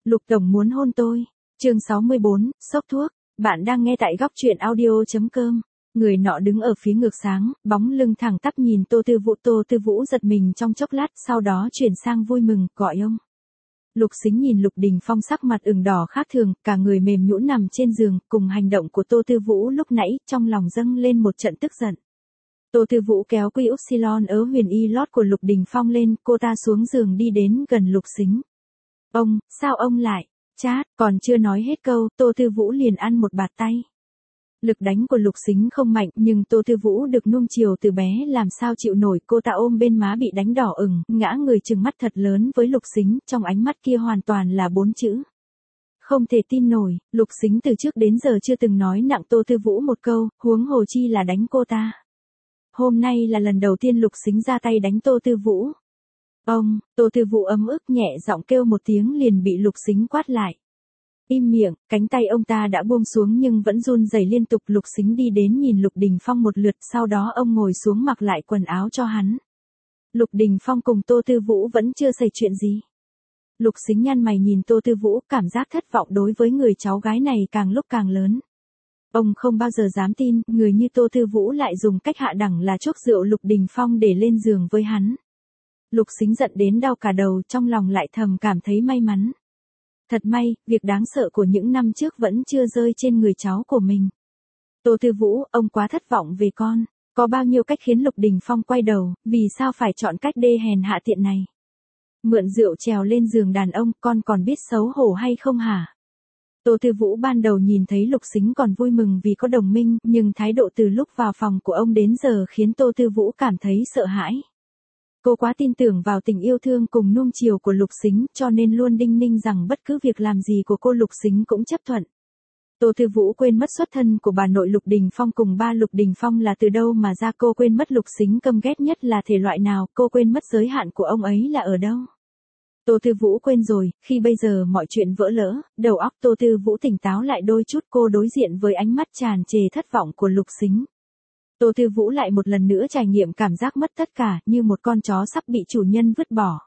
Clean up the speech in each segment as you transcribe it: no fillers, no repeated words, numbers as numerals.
Lục Tổng muốn hôn tôi. Chương 64, sốc thuốc. Bạn đang nghe tại góc truyện audio.com. Người nọ đứng ở phía ngược sáng, bóng lưng thẳng tắp nhìn Tô Tư Vũ. Tô Tư Vũ giật mình trong chốc lát, sau đó chuyển sang vui mừng, gọi ông. Lục Sính nhìn Lục Đình Phong sắc mặt ửng đỏ khác thường, cả người mềm nhũn nằm trên giường, cùng hành động của Tô Tư Vũ lúc nãy, trong lòng dâng lên một trận tức giận. Tô Tư Vũ kéo quy upsilon ớ huyền y lót của Lục Đình Phong lên, cô ta xuống giường đi đến gần Lục Sính. Ông, sao ông lại? Chát, còn chưa nói hết câu, Tô Tư Vũ liền ăn một bạt tay. Lực đánh của Lục Sính không mạnh, nhưng Tô Tư Vũ được nuông chiều từ bé làm sao chịu nổi, cô ta ôm bên má bị đánh đỏ ửng, ngã người trừng mắt thật lớn với Lục Sính, trong ánh mắt kia hoàn toàn là 4 chữ. Không thể tin nổi, Lục Sính từ trước đến giờ chưa từng nói nặng Tô Tư Vũ một câu, huống hồ chi là đánh cô ta. Hôm nay là lần đầu tiên Lục Sính ra tay đánh Tô Tư Vũ. Ông, Tô Tư Vũ ấm ức nhẹ giọng kêu một tiếng liền bị Lục Sính quát lại. Im miệng, cánh tay ông ta đã buông xuống nhưng vẫn run rẩy liên tục. Lục Sính đi đến nhìn Lục Đình Phong một lượt, sau đó ông ngồi xuống mặc lại quần áo cho hắn. Lục Đình Phong cùng Tô Tư Vũ vẫn chưa xảy chuyện gì. Lục Sính nhăn mày nhìn Tô Tư Vũ, cảm giác thất vọng đối với người cháu gái này càng lúc càng lớn. Ông không bao giờ dám tin, người như Tô Tư Vũ lại dùng cách hạ đẳng là chuốc rượu Lục Đình Phong để lên giường với hắn. Lục Sính giận đến đau cả đầu, trong lòng lại thầm cảm thấy may mắn. Thật may, việc đáng sợ của những năm trước vẫn chưa rơi trên người cháu của mình. Tô Tư Vũ, ông quá thất vọng về con. Có bao nhiêu cách khiến Lục Đình Phong quay đầu, vì sao phải chọn cách đê hèn hạ tiện này? Mượn rượu trèo lên giường đàn ông, con còn biết xấu hổ hay không hả? Tô Tư Vũ ban đầu nhìn thấy Lục Sính còn vui mừng vì có đồng minh, nhưng thái độ từ lúc vào phòng của ông đến giờ khiến Tô Tư Vũ cảm thấy sợ hãi. Cô quá tin tưởng vào tình yêu thương cùng nuông chiều của Lục Sính, cho nên luôn đinh ninh rằng bất cứ việc làm gì của cô Lục Sính cũng chấp thuận. Tô Tư Vũ quên mất xuất thân của bà nội Lục Đình Phong cùng ba Lục Đình Phong là từ đâu mà ra, cô quên mất Lục Sính căm ghét nhất là thể loại nào, cô quên mất giới hạn của ông ấy là ở đâu. Tô Tư Vũ quên rồi, khi bây giờ mọi chuyện vỡ lỡ, đầu óc Tô Tư Vũ tỉnh táo lại đôi chút, cô đối diện với ánh mắt tràn trề thất vọng của Lục Sính. Tô Tư Vũ lại một lần nữa trải nghiệm cảm giác mất tất cả, như một con chó sắp bị chủ nhân vứt bỏ.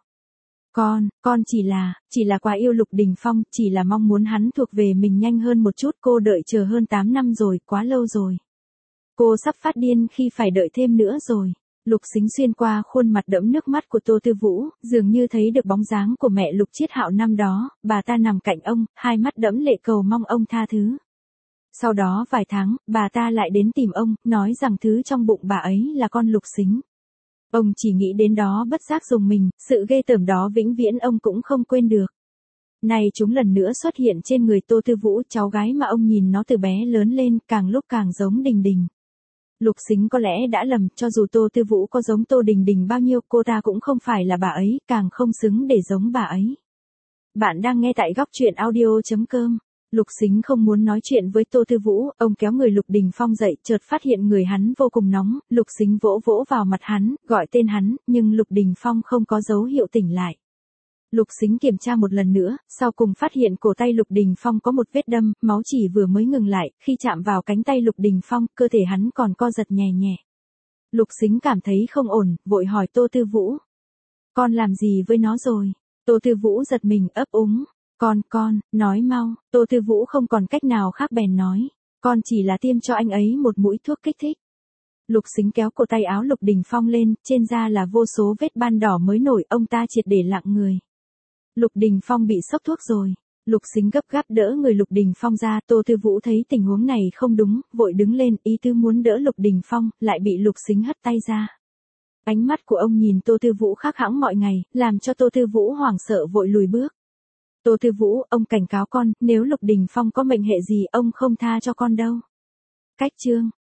Con chỉ là quá yêu Lục Đình Phong, chỉ là mong muốn hắn thuộc về mình nhanh hơn một chút, cô đợi chờ hơn 8 năm rồi, quá lâu rồi. Cô sắp phát điên khi phải đợi thêm nữa rồi. Lục Sính xuyên qua khuôn mặt đẫm nước mắt của Tô Tư Vũ, dường như thấy được bóng dáng của mẹ Lục Chiết Hạo năm đó, bà ta nằm cạnh ông, hai mắt đẫm lệ cầu mong ông tha thứ. Sau đó vài tháng, bà ta lại đến tìm ông, nói rằng thứ trong bụng bà ấy là con Lục Sính. Ông chỉ nghĩ đến đó bất giác rùng mình, sự ghê tởm đó vĩnh viễn ông cũng không quên được. Này chúng lần nữa xuất hiện trên người Tô Tư Vũ, cháu gái mà ông nhìn nó từ bé lớn lên, càng lúc càng giống Đình Đình. Lục Sính có lẽ đã lầm, cho dù Tô Tư Vũ có giống Tô Đình Đình bao nhiêu, cô ta cũng không phải là bà ấy, càng không xứng để giống bà ấy. Bạn đang nghe tại góc truyện audio.com. Lục Sính không muốn nói chuyện với Tô Tư Vũ, ông kéo người Lục Đình Phong dậy, chợt phát hiện người hắn vô cùng nóng, Lục Sính vỗ vỗ vào mặt hắn, gọi tên hắn, nhưng Lục Đình Phong không có dấu hiệu tỉnh lại. Lục Sính kiểm tra một lần nữa, sau cùng phát hiện cổ tay Lục Đình Phong có một vết đâm, máu chỉ vừa mới ngừng lại, khi chạm vào cánh tay Lục Đình Phong, cơ thể hắn còn co giật nhẹ nhẹ. Lục Sính cảm thấy không ổn, vội hỏi Tô Tư Vũ. Con làm gì với nó rồi? Tô Tư Vũ giật mình ấp úng. Con, nói mau. Tô Tư Vũ không còn cách nào khác bèn nói. Con chỉ là tiêm cho anh ấy một mũi thuốc kích thích. Lục Sính kéo cổ tay áo Lục Đình Phong lên, trên da là vô số vết ban đỏ mới nổi, ông ta triệt để lặng người. Lục Đình Phong bị sốc thuốc rồi. Lục Sính gấp gáp đỡ người Lục Đình Phong ra, Tô Tư Vũ thấy tình huống này không đúng, vội đứng lên, ý tứ muốn đỡ Lục Đình Phong, lại bị Lục Sính hất tay ra. Ánh mắt của ông nhìn Tô Tư Vũ khác hẳn mọi ngày, làm cho Tô Tư Vũ hoảng sợ vội lùi bước. Tô Tư Vũ, ông cảnh cáo con, nếu Lục Đình Phong có mệnh hệ gì ông không tha cho con đâu. Cách chương